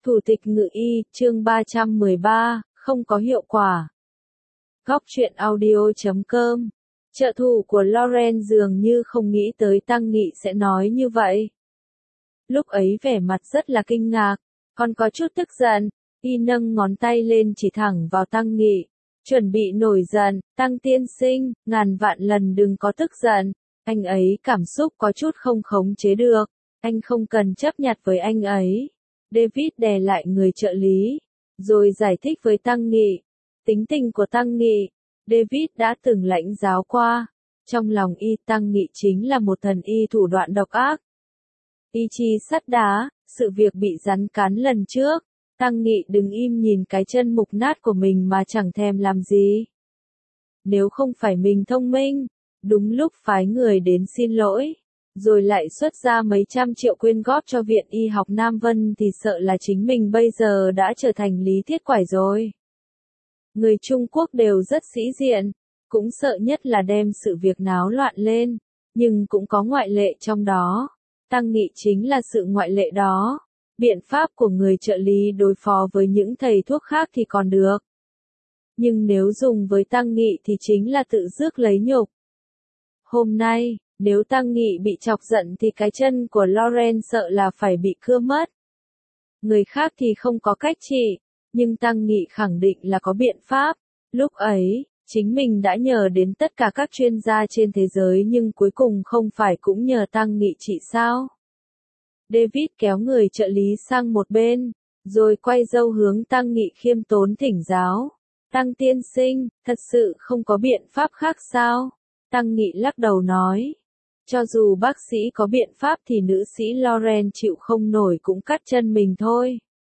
Thủ tịch Ngự y, chương 313, không có hiệu quả. Góc truyện audio.com. Trợ thủ của Lauren dường như không nghĩ tới Tăng Nghị sẽ nói như vậy. Lúc ấy vẻ mặt rất là kinh ngạc, còn có chút tức giận, y nâng ngón tay lên chỉ thẳng vào Tăng Nghị. Chuẩn bị nổi giận, Tăng tiên sinh, ngàn vạn lần đừng có tức giận, anh ấy cảm xúc có chút không khống chế được, anh không cần chấp nhặt với anh ấy. David đè lại người trợ lý, rồi giải thích với Tăng Nghị. Tính tình của Tăng Nghị, David đã từng lãnh giáo qua. Trong lòng y Tăng Nghị chính là một thần y thủ đoạn độc ác. Y chi sắt đá, sự việc bị rắn cắn lần trước. Tăng Nghị đứng im nhìn cái chân mục nát của mình mà chẳng thèm làm gì. Nếu không phải mình thông minh, đúng lúc phái người đến xin lỗi, rồi lại xuất ra mấy trăm triệu quyên góp cho Viện Y học Nam Vân thì sợ là chính mình bây giờ đã trở thành Lý Thiết Quải rồi. Người Trung Quốc đều rất sĩ diện, cũng sợ nhất là đem sự việc náo loạn lên, nhưng cũng có ngoại lệ trong đó. Tăng Nghị chính là sự ngoại lệ đó. Biện pháp của người trợ lý đối phó với những thầy thuốc khác thì còn được. Nhưng nếu dùng với Tăng Nghị thì chính là tự rước lấy nhục. Hôm nay, nếu Tăng Nghị bị chọc giận thì cái chân của Lauren sợ là phải bị cưa mất. Người khác thì không có cách trị, nhưng Tăng Nghị khẳng định là có biện pháp. Lúc ấy, chính mình đã nhờ đến tất cả các chuyên gia trên thế giới nhưng cuối cùng không phải cũng nhờ Tăng Nghị trị sao? David kéo người trợ lý sang một bên, rồi quay râu hướng Tăng Nghị khiêm tốn thỉnh giáo. Tăng tiên sinh, thật sự không có biện pháp khác sao? Tăng Nghị lắc đầu nói. Cho dù bác sĩ có biện pháp thì nữ sĩ Lauren chịu không nổi cũng cắt chân mình thôi.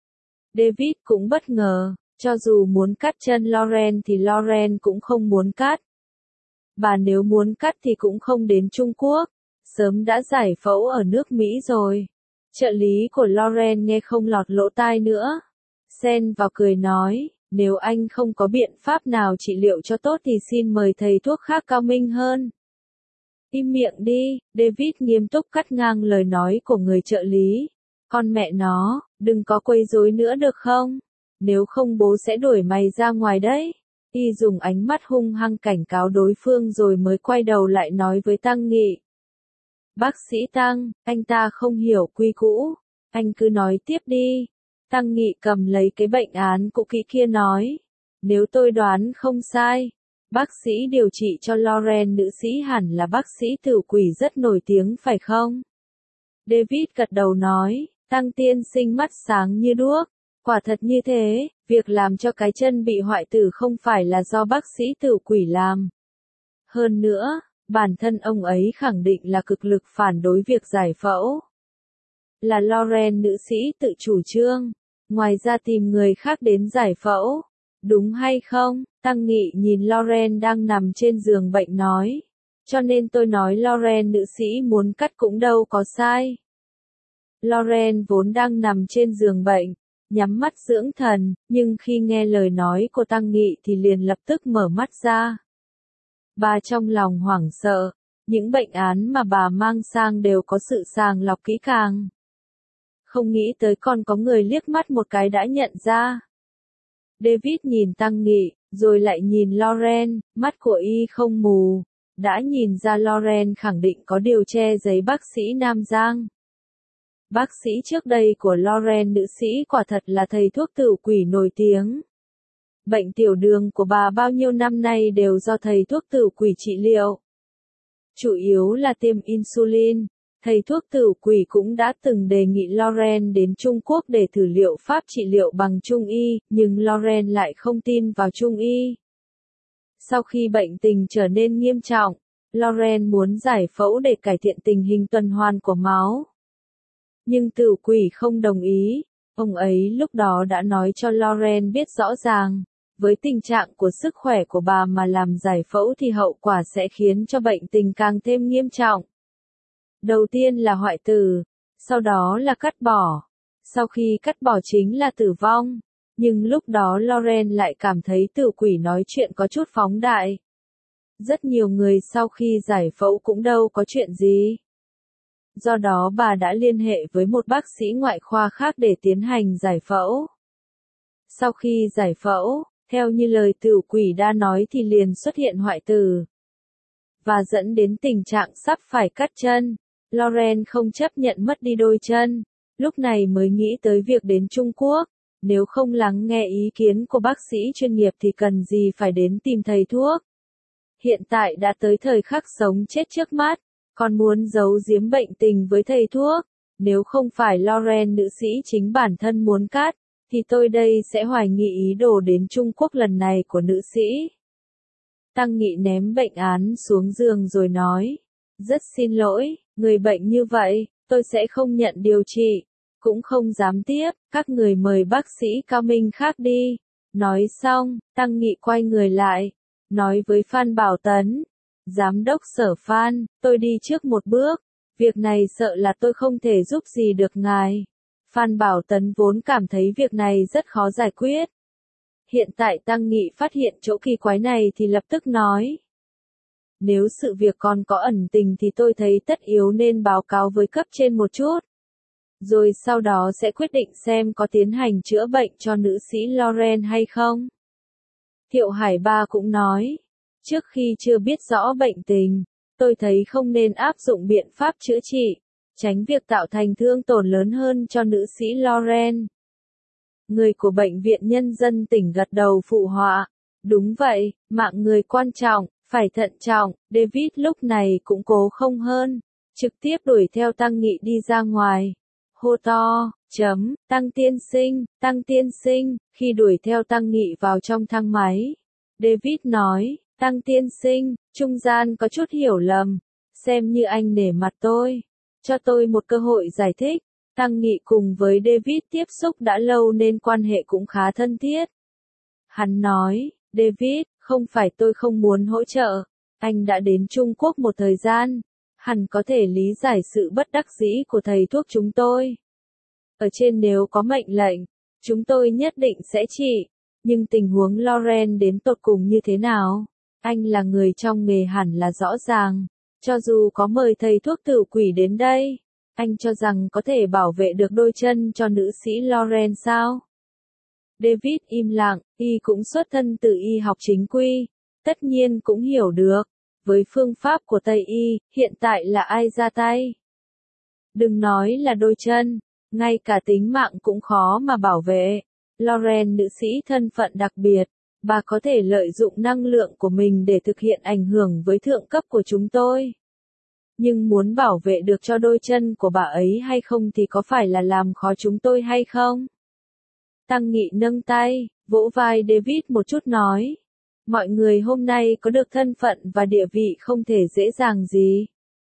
David cũng bất ngờ, cho dù muốn cắt chân Lauren thì Lauren cũng không muốn cắt. Bà nếu muốn cắt thì cũng không đến Trung Quốc, sớm đã giải phẫu ở nước Mỹ rồi. Trợ lý của Lauren nghe không lọt lỗ tai nữa. Xen vào cười nói, nếu anh không có biện pháp nào trị liệu cho tốt thì xin mời thầy thuốc khác cao minh hơn. Im miệng đi, David nghiêm túc cắt ngang lời nói của người trợ lý. Con mẹ nó, đừng có quấy rối nữa được không? Nếu không bố sẽ đuổi mày ra ngoài đấy. Y dùng ánh mắt hung hăng cảnh cáo đối phương rồi mới quay đầu lại nói với Tăng Nghị. Bác sĩ Tăng, anh ta không hiểu quy cũ. Anh cứ nói tiếp đi. Tăng Nghị cầm lấy cái bệnh án cũ kỹ kia nói. Nếu tôi đoán không sai, bác sĩ điều trị cho Lauren nữ sĩ hẳn là bác sĩ tử quỷ rất nổi tiếng phải không? David gật đầu nói, Tăng tiên sinh mắt sáng như đuốc. Quả thật như thế, việc làm cho cái chân bị hoại tử không phải là do bác sĩ tử quỷ làm. Hơn nữa, bản thân ông ấy khẳng định là cực lực phản đối việc giải phẫu. Là Lauren nữ sĩ tự chủ trương, ngoài ra tìm người khác đến giải phẫu. Đúng hay không? Tăng Nghị nhìn Lauren đang nằm trên giường bệnh nói. Cho nên tôi nói Lauren nữ sĩ muốn cắt cũng đâu có sai. Lauren vốn đang nằm trên giường bệnh, nhắm mắt dưỡng thần, nhưng khi nghe lời nói của Tăng Nghị thì liền lập tức mở mắt ra. Bà trong lòng hoảng sợ, những bệnh án mà bà mang sang đều có sự sàng lọc kỹ càng. Không nghĩ tới còn có người liếc mắt một cái đã nhận ra. David nhìn Tăng Nghị, rồi lại nhìn Lauren, mắt của y không mù, đã nhìn ra Lauren khẳng định có điều che giấu bác sĩ Nam Giang. Bác sĩ trước đây của Lauren nữ sĩ quả thật là thầy thuốc tử quỷ nổi tiếng. Bệnh tiểu đường của bà bao nhiêu năm nay đều do thầy thuốc tử quỷ trị liệu. Chủ yếu là tiêm insulin, thầy thuốc tử quỷ cũng đã từng đề nghị Lauren đến Trung Quốc để thử liệu pháp trị liệu bằng Trung Y, nhưng Lauren lại không tin vào Trung Y. Sau khi bệnh tình trở nên nghiêm trọng, Lauren muốn giải phẫu để cải thiện tình hình tuần hoàn của máu. Nhưng tử quỷ không đồng ý, ông ấy lúc đó đã nói cho Lauren biết rõ ràng, với tình trạng của sức khỏe của bà mà làm giải phẫu thì hậu quả sẽ khiến cho bệnh tình càng thêm nghiêm trọng. Đầu tiên là hoại tử, sau đó là cắt bỏ, sau khi cắt bỏ chính là tử vong, nhưng lúc đó Lauren lại cảm thấy tử quỷ nói chuyện có chút phóng đại. Rất nhiều người sau khi giải phẫu cũng đâu có chuyện gì. Do đó bà đã liên hệ với một bác sĩ ngoại khoa khác để tiến hành giải phẫu. Sau khi giải phẫu, theo như lời tửu quỷ đã nói thì liền xuất hiện hoại tử, và dẫn đến tình trạng sắp phải cắt chân. Lauren không chấp nhận mất đi đôi chân, lúc này mới nghĩ tới việc đến Trung Quốc. Nếu không lắng nghe ý kiến của bác sĩ chuyên nghiệp thì cần gì phải đến tìm thầy thuốc. Hiện tại đã tới thời khắc sống chết trước mắt, còn muốn giấu giếm bệnh tình với thầy thuốc. Nếu không phải Lauren nữ sĩ chính bản thân muốn cắt, thì tôi đây sẽ hoài nghi ý đồ đến Trung Quốc lần này của nữ sĩ. Tăng Nghị ném bệnh án xuống giường rồi nói, rất xin lỗi, người bệnh như vậy, tôi sẽ không nhận điều trị, cũng không dám tiếp, các người mời bác sĩ cao minh khác đi. Nói xong, Tăng Nghị quay người lại, nói với Phan Bảo Tấn, Giám đốc Sở Phan, tôi đi trước một bước, việc này sợ là tôi không thể giúp gì được ngài. Phan Bảo Tấn vốn cảm thấy việc này rất khó giải quyết. Hiện tại Tăng Nghị phát hiện chỗ kỳ quái này thì lập tức nói. Nếu sự việc còn có ẩn tình thì tôi thấy tất yếu nên báo cáo với cấp trên một chút. Rồi sau đó sẽ quyết định xem có tiến hành chữa bệnh cho nữ sĩ Lauren hay không. Thiệu Hải Ba cũng nói. Trước khi chưa biết rõ bệnh tình, tôi thấy không nên áp dụng biện pháp chữa trị, tránh việc tạo thành thương tổn lớn hơn cho nữ sĩ Lauren. Người của Bệnh viện Nhân dân tỉnh gật đầu phụ họa. Đúng vậy, mạng người quan trọng, phải thận trọng. David lúc này cũng cố không hơn, trực tiếp đuổi theo Tăng Nghị đi ra ngoài. Hô to, Tăng tiên sinh, khi đuổi theo Tăng Nghị vào trong thang máy. David nói, Tăng tiên sinh, trung gian có chút hiểu lầm, xem như anh nể mặt tôi, cho tôi một cơ hội giải thích. Tăng Nghị cùng với David tiếp xúc đã lâu nên quan hệ cũng khá thân thiết. Hắn nói, David, không phải tôi không muốn hỗ trợ, anh đã đến Trung Quốc một thời gian, hẳn có thể lý giải sự bất đắc dĩ của thầy thuốc chúng tôi. Ở trên nếu có mệnh lệnh, chúng tôi nhất định sẽ trị, nhưng tình huống Lauren đến tột cùng như thế nào? Anh là người trong nghề hẳn là rõ ràng, cho dù có mời thầy thuốc tửu quỷ đến đây, anh cho rằng có thể bảo vệ được đôi chân cho nữ sĩ Lauren sao? David im lặng, y cũng xuất thân từ y học chính quy, tất nhiên cũng hiểu được, với phương pháp của Tây y, hiện tại là ai ra tay? Đừng nói là đôi chân, ngay cả tính mạng cũng khó mà bảo vệ. Lauren nữ sĩ thân phận đặc biệt, bà có thể lợi dụng năng lượng của mình để thực hiện ảnh hưởng với thượng cấp của chúng tôi. Nhưng muốn bảo vệ được cho đôi chân của bà ấy hay không thì có phải là làm khó chúng tôi hay không? Tăng Nghị nâng tay, vỗ vai David một chút nói. Mọi người hôm nay có được thân phận và địa vị không thể dễ dàng gì.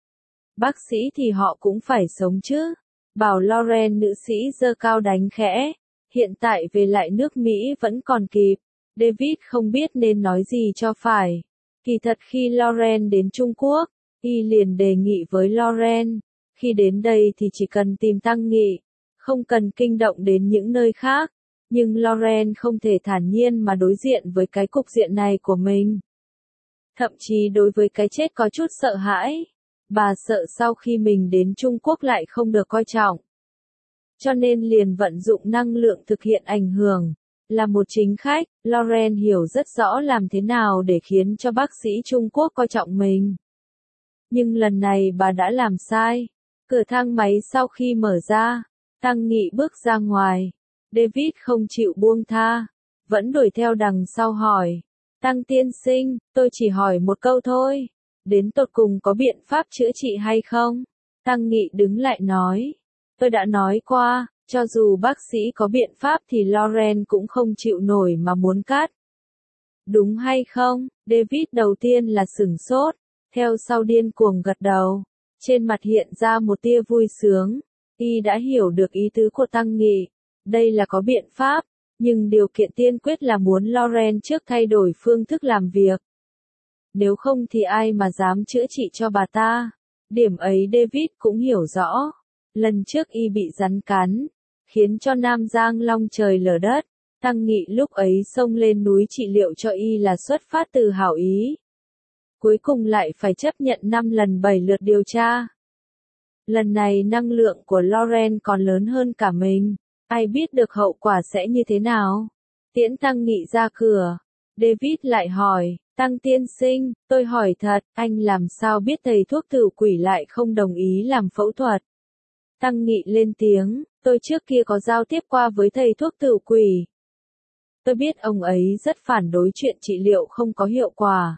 Bác sĩ thì họ cũng phải sống chứ. Bảo Lauren nữ sĩ giơ cao đánh khẽ. Hiện tại về lại nước Mỹ vẫn còn kịp. David không biết nên nói gì cho phải. Kỳ thật khi Lauren đến Trung Quốc, y liền đề nghị với Lauren. Khi đến đây thì chỉ cần tìm Tăng Nghị, không cần kinh động đến những nơi khác. Nhưng Lauren không thể thản nhiên mà đối diện với cái cục diện này của mình. Thậm chí đối với cái chết có chút sợ hãi. Bà sợ sau khi mình đến Trung Quốc lại không được coi trọng. Cho nên liền vận dụng năng lượng thực hiện ảnh hưởng. Là một chính khách, Lauren hiểu rất rõ làm thế nào để khiến cho bác sĩ Trung Quốc coi trọng mình. Nhưng lần này bà đã làm sai. Cửa thang máy sau khi mở ra, Tăng Nghị bước ra ngoài. David không chịu buông tha, vẫn đuổi theo đằng sau hỏi. Tăng tiên sinh, tôi chỉ hỏi một câu thôi. Đến tột cùng có biện pháp chữa trị hay không? Tăng Nghị đứng lại nói. Tôi đã nói qua, cho dù bác sĩ có biện pháp thì Lauren cũng không chịu nổi mà muốn cắt. Đúng hay không? David đầu tiên là sửng sốt, theo sau điên cuồng gật đầu. Trên mặt hiện ra một tia vui sướng. Y đã hiểu được ý tứ của Tăng Nghị. Đây là có biện pháp, nhưng điều kiện tiên quyết là muốn Lauren trước thay đổi phương thức làm việc. Nếu không thì ai mà dám chữa trị cho bà ta. Điểm ấy David cũng hiểu rõ. Lần trước y bị rắn cắn, khiến cho Nam Giang long trời lở đất. Tăng Nghị lúc ấy xông lên núi trị liệu cho y là xuất phát từ hảo ý. Cuối cùng lại phải chấp nhận 5 lần 7 lượt điều tra. Lần này năng lượng của Lauren còn lớn hơn cả mình. Ai biết được hậu quả sẽ như thế nào? Tiễn Tăng Nghị ra cửa. David lại hỏi, Tăng tiên sinh, tôi hỏi thật, anh làm sao biết thầy thuốc tử quỷ lại không đồng ý làm phẫu thuật? Tăng Nghị lên tiếng, tôi trước kia có giao tiếp qua với thầy thuốc tử quỷ. Tôi biết ông ấy rất phản đối chuyện trị liệu không có hiệu quả.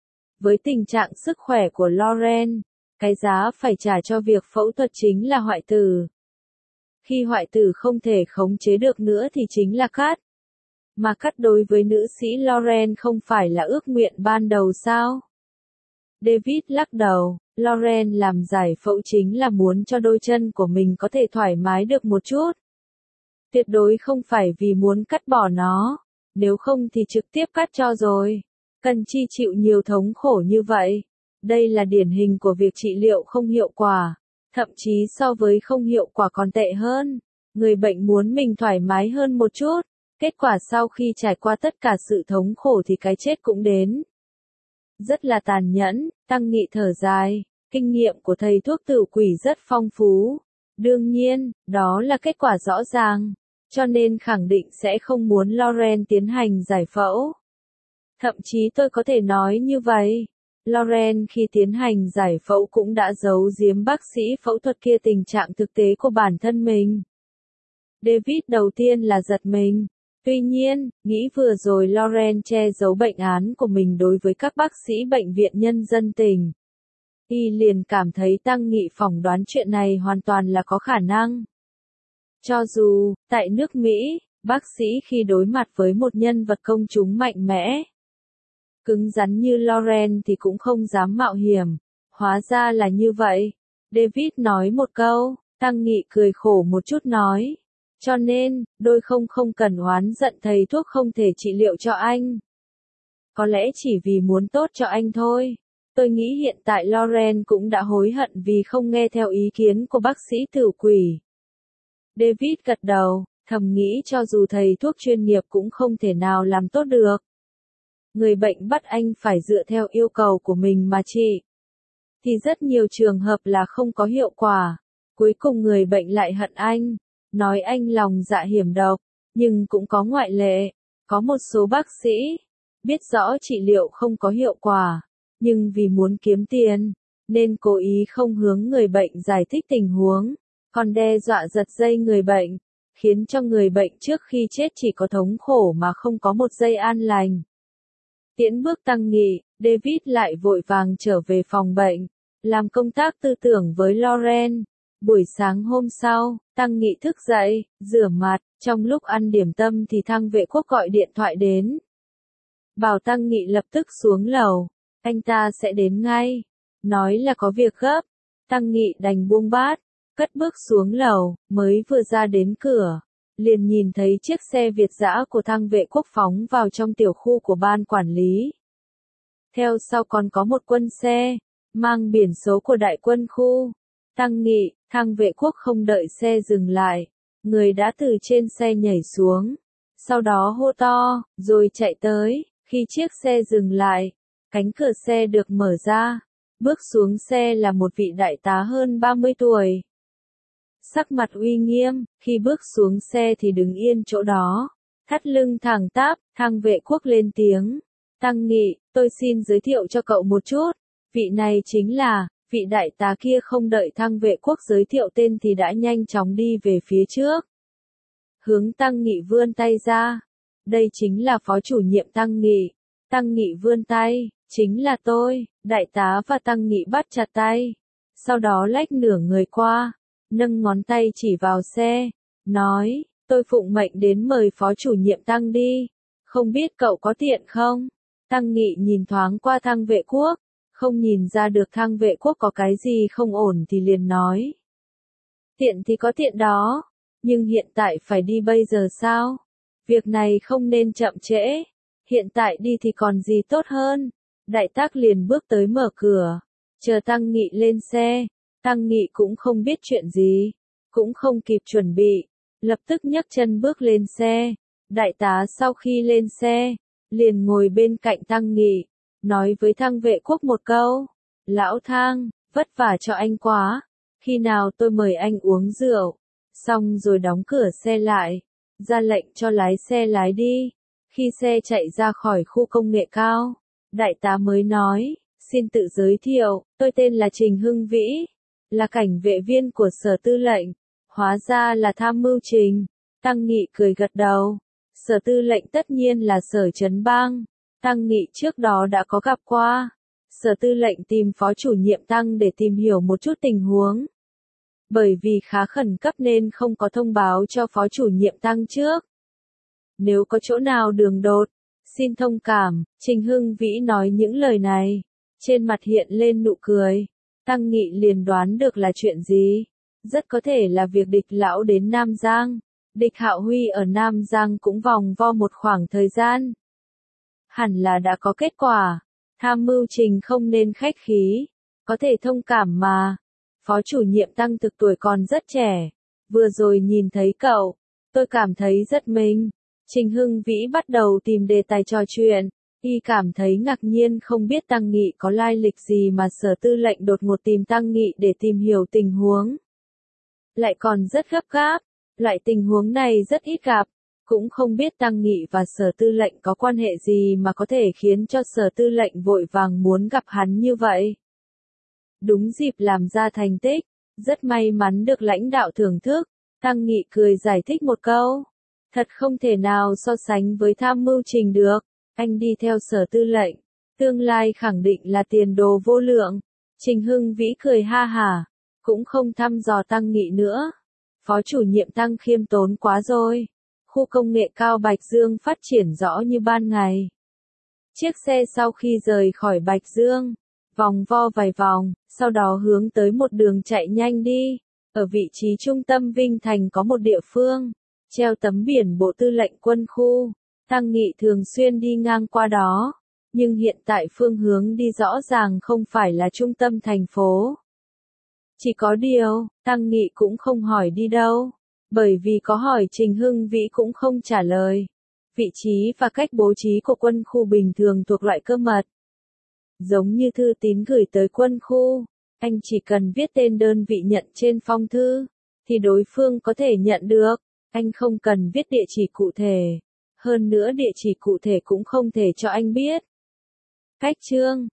Với tình trạng sức khỏe của Lauren, cái giá phải trả cho việc phẫu thuật chính là hoại tử. Khi hoại tử không thể khống chế được nữa thì chính là cắt. Mà cắt đối với nữ sĩ Lauren không phải là ước nguyện ban đầu sao? David lắc đầu, Lauren làm giải phẫu chính là muốn cho đôi chân của mình có thể thoải mái được một chút. Tuyệt đối không phải vì muốn cắt bỏ nó, nếu không thì trực tiếp cắt cho rồi. Cần chi chịu nhiều thống khổ như vậy. Đây là điển hình của việc trị liệu không hiệu quả, thậm chí so với không hiệu quả còn tệ hơn. Người bệnh muốn mình thoải mái hơn một chút, kết quả sau khi trải qua tất cả sự thống khổ thì cái chết cũng đến. Rất là tàn nhẫn, Tăng Nghị thở dài, kinh nghiệm của thầy thuốc tử quỷ rất phong phú. Đương nhiên, đó là kết quả rõ ràng, cho nên khẳng định sẽ không muốn Lauren tiến hành giải phẫu. Thậm chí tôi có thể nói như vậy. Lauren khi tiến hành giải phẫu cũng đã giấu giếm bác sĩ phẫu thuật kia tình trạng thực tế của bản thân mình. David đầu tiên là giật mình. Tuy nhiên, nghĩ vừa rồi Lauren che giấu bệnh án của mình đối với các bác sĩ bệnh viện nhân dân tỉnh. Y liền cảm thấy Tăng Nghị phỏng đoán chuyện này hoàn toàn là có khả năng. Cho dù, tại nước Mỹ, bác sĩ khi đối mặt với một nhân vật công chúng mạnh mẽ, cứng rắn như Lauren thì cũng không dám mạo hiểm. Hóa ra là như vậy. David nói một câu, Tăng Nghị cười khổ một chút nói. Cho nên, đôi không cần oán giận thầy thuốc không thể trị liệu cho anh. Có lẽ chỉ vì muốn tốt cho anh thôi. Tôi nghĩ hiện tại Lauren cũng đã hối hận vì không nghe theo ý kiến của bác sĩ tử quỷ. David gật đầu, thầm nghĩ cho dù thầy thuốc chuyên nghiệp cũng không thể nào làm tốt được. Người bệnh bắt anh phải dựa theo yêu cầu của mình mà trị. Thì rất nhiều trường hợp là không có hiệu quả. Cuối cùng người bệnh lại hận anh. Nói anh lòng dạ hiểm độc. Nhưng cũng có ngoại lệ. Có một số bác sĩ biết rõ trị liệu không có hiệu quả. Nhưng vì muốn kiếm tiền, nên cố ý không hướng người bệnh giải thích tình huống. Còn đe dọa giật dây người bệnh. Khiến cho người bệnh trước khi chết chỉ có thống khổ mà không có một giây an lành. Tiễn bước Tăng Nghị, David lại vội vàng trở về phòng bệnh, làm công tác tư tưởng với Lauren. Buổi sáng hôm sau, Tăng Nghị thức dậy, rửa mặt, trong lúc ăn điểm tâm thì Thăng Vệ Quốc gọi điện thoại đến. Bảo Tăng Nghị lập tức xuống lầu, anh ta sẽ đến ngay, nói là có việc gấp. Tăng Nghị đành buông bát, cất bước xuống lầu, mới vừa ra đến cửa. Liền nhìn thấy chiếc xe Việt dã của Thăng Vệ Quốc phóng vào trong tiểu khu của ban quản lý. Theo sau còn có một quân xe, mang biển số của đại quân khu. Tăng Nghị, Thăng Vệ Quốc không đợi xe dừng lại. Người đã từ trên xe nhảy xuống. Sau đó hô to, rồi chạy tới. Khi chiếc xe dừng lại, cánh cửa xe được mở ra. Bước xuống xe là một vị đại tá hơn 30 tuổi. Sắc mặt uy nghiêm, khi bước xuống xe thì đứng yên chỗ đó, thắt lưng thẳng tắp. Thăng Vệ Quốc lên tiếng. Tăng Nghị, tôi xin giới thiệu cho cậu một chút. Vị này chính là, vị đại tá kia không đợi Thăng Vệ Quốc giới thiệu tên thì đã nhanh chóng đi về phía trước. Hướng Tăng Nghị vươn tay ra. Đây chính là phó chủ nhiệm Tăng Nghị. Tăng Nghị vươn tay, chính là tôi. Đại tá và Tăng Nghị bắt chặt tay. Sau đó lách nửa người qua. Nâng ngón tay chỉ vào xe, nói, tôi phụng mệnh đến mời phó chủ nhiệm Tăng đi, không biết cậu có tiện không? Tăng Nghị nhìn thoáng qua Thăng Vệ Quốc, không nhìn ra được Thăng Vệ Quốc có cái gì không ổn thì liền nói. Tiện thì có tiện đó, nhưng hiện tại phải đi bây giờ sao? Việc này không nên chậm trễ, hiện tại đi thì còn gì tốt hơn? Đại tác liền bước tới mở cửa, chờ Tăng Nghị lên xe. Tăng Nghị cũng không biết chuyện gì, cũng không kịp chuẩn bị, lập tức nhấc chân bước lên xe. Đại tá sau khi lên xe, liền ngồi bên cạnh Tăng Nghị, nói với Thăng Vệ Quốc một câu, lão Thăng, vất vả cho anh quá. Khi nào tôi mời anh uống rượu, xong rồi đóng cửa xe lại, ra lệnh cho lái xe lái đi. Khi xe chạy ra khỏi khu công nghệ cao, đại tá mới nói, xin tự giới thiệu, tôi tên là Trình Hưng Vĩ, là cảnh vệ viên của sở tư lệnh. Hóa ra là tham mưu Trình. Tăng Nghị cười gật đầu. Sở tư lệnh tất nhiên là Sở Trấn Bang. Tăng Nghị trước đó đã có gặp qua. Sở tư lệnh tìm phó chủ nhiệm Tăng để tìm hiểu một chút tình huống. Bởi vì khá khẩn cấp nên không có thông báo cho phó chủ nhiệm Tăng trước. Nếu có chỗ nào đường đột, xin thông cảm, Trình Hưng Vĩ nói những lời này. Trên mặt hiện lên nụ cười. Tăng Nghị liền đoán được là chuyện gì. Rất có thể là việc địch lão đến Nam Giang. Địch Hạo Huy ở Nam Giang cũng vòng vo một khoảng thời gian. Hẳn là đã có kết quả. Tham mưu Trình không nên khách khí. Có thể thông cảm mà. Phó chủ nhiệm Tăng thực tuổi còn rất trẻ. Vừa rồi nhìn thấy cậu, tôi cảm thấy rất mình. Trình Hưng Vĩ bắt đầu tìm đề tài trò chuyện. Y cảm thấy ngạc nhiên không biết Tăng Nghị có lai lịch gì mà sở tư lệnh đột ngột tìm Tăng Nghị để tìm hiểu tình huống. Lại còn rất gấp gáp, loại tình huống này rất ít gặp, cũng không biết Tăng Nghị và sở tư lệnh có quan hệ gì mà có thể khiến cho sở tư lệnh vội vàng muốn gặp hắn như vậy. Đúng dịp làm ra thành tích, rất may mắn được lãnh đạo thưởng thức, Tăng Nghị cười giải thích một câu. Thật không thể nào so sánh với tham mưu Trình được. Anh đi theo sở tư lệnh, tương lai khẳng định là tiền đồ vô lượng. Trình Hưng Vĩ cười ha hả, cũng không thăm dò Tăng Nghị nữa. Phó chủ nhiệm Tăng khiêm tốn quá rồi. Khu công nghệ cao Bạch Dương phát triển rõ như ban ngày. Chiếc xe sau khi rời khỏi Bạch Dương, vòng vo vài vòng, sau đó hướng tới một đường chạy nhanh đi. Ở vị trí trung tâm Vinh Thành có một địa phương, treo tấm biển Bộ Tư lệnh Quân khu. Tăng Nghị thường xuyên đi ngang qua đó, nhưng hiện tại phương hướng đi rõ ràng không phải là trung tâm thành phố. Chỉ có điều, Tăng Nghị cũng không hỏi đi đâu, bởi vì có hỏi Trình Hưng Vĩ cũng không trả lời. Vị trí và cách bố trí của quân khu bình thường thuộc loại cơ mật. Giống như thư tín gửi tới quân khu, anh chỉ cần viết tên đơn vị nhận trên phong thư, thì đối phương có thể nhận được, anh không cần viết địa chỉ cụ thể. Hơn nữa địa chỉ cụ thể cũng không thể cho anh biết. Cách chương